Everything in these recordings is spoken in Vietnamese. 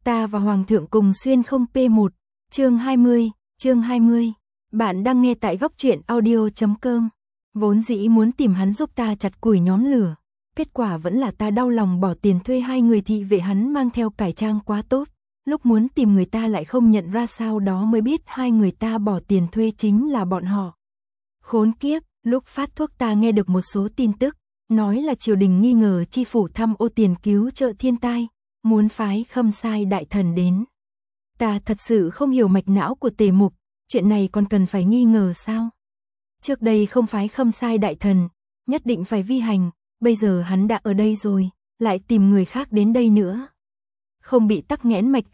Ta và Hoàng thượng cùng xuyên không P1, chương 20. Bạn đang nghe tại góc truyện audio.com. Vốn dĩ muốn tìm hắn giúp ta chặt củi nhóm lửa, kết quả vẫn là ta đau lòng bỏ tiền thuê hai người thị vệ hắn mang theo cải trang quá tốt. Lúc muốn tìm người ta lại không nhận ra, sau đó mới biết hai người ta bỏ tiền thuê chính là bọn họ. Khốn kiếp, lúc phát thuốc ta nghe được một số tin tức, nói là triều đình nghi ngờ chi phủ tham ô tiền cứu trợ thiên tai, muốn phái Khâm Sai đại thần đến. Ta thật sự không hiểu mạch não của Tề Mục, chuyện này còn cần phải nghi ngờ sao? Trước đây không phái Khâm Sai đại thần, nhất định phải vi hành, bây giờ hắn đã ở đây rồi, lại tìm người khác đến đây nữa. Không bị tắc nghẽn mạch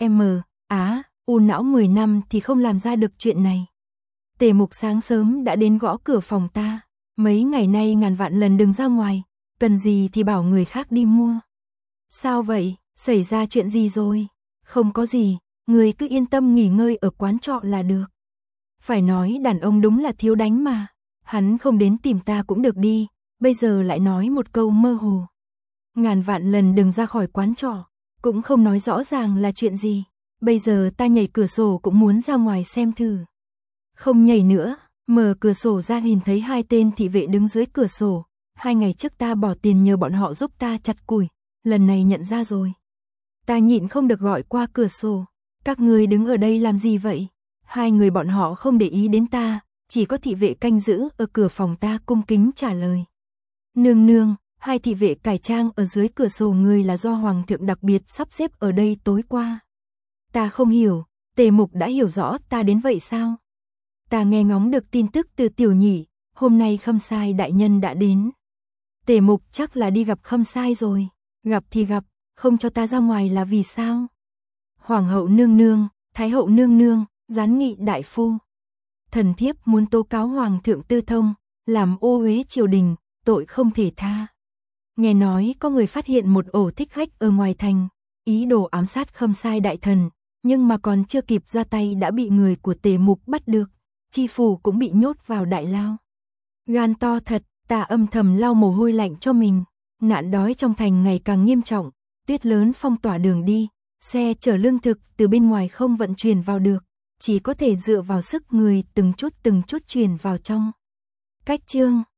u não 10 năm thì không làm ra được chuyện này. Tề Mục sáng sớm đã đến gõ cửa phòng ta, mấy ngày nay ngàn vạn lần đừng ra ngoài, cần gì thì bảo người khác đi mua. Sao vậy, xảy ra chuyện gì rồi? Không có gì, người cứ yên tâm nghỉ ngơi ở quán trọ là được. Phải nói đàn ông đúng là thiếu đánh mà, hắn không đến tìm ta cũng được đi, bây giờ lại nói một câu mơ hồ. Ngàn vạn lần đừng ra khỏi quán trọ, cũng không nói rõ ràng là chuyện gì, bây giờ ta nhảy cửa sổ cũng muốn ra ngoài xem thử. Không nhảy nữa, mở cửa sổ ra nhìn thấy hai tên thị vệ đứng dưới cửa sổ, 2 ngày trước ta bỏ tiền nhờ bọn họ giúp ta chặt củi, lần này nhận ra rồi. Ta nhịn không được gọi qua cửa sổ, các người đứng ở đây làm gì vậy? Hai người bọn họ không để ý đến ta, chỉ có thị vệ canh giữ ở cửa phòng ta cung kính trả lời. Nương nương, hai thị vệ cải trang ở dưới cửa sổ người là do Hoàng thượng đặc biệt sắp xếp ở đây tối qua. Ta không hiểu, Tề Mục đã hiểu rõ ta đến vậy sao? Ta nghe ngóng được tin tức từ Tiểu Nhị, hôm nay Khâm Sai đại nhân đã đến. Tề Mục chắc là đi gặp Khâm Sai rồi, gặp thì gặp, không cho ta ra ngoài là vì sao? Hoàng hậu nương nương, Thái hậu nương nương, gián nghị đại phu. Thần thiếp muốn tố cáo Hoàng thượng tư thông, làm ô uế triều đình, tội không thể tha. Nghe nói có người phát hiện một ổ thích khách ở ngoài thành, ý đồ ám sát Khâm Sai đại thần, nhưng mà còn chưa kịp ra tay đã bị người của Tề Mục bắt được, chi phủ cũng bị nhốt vào đại lao. Gan to thật, ta âm thầm lau mồ hôi lạnh cho mình. Nạn đói trong thành ngày càng nghiêm trọng, tuyết lớn phong tỏa đường đi, xe chở lương thực từ bên ngoài không vận chuyển vào được, chỉ có thể dựa vào sức người từng chút truyền vào trong. Cách chương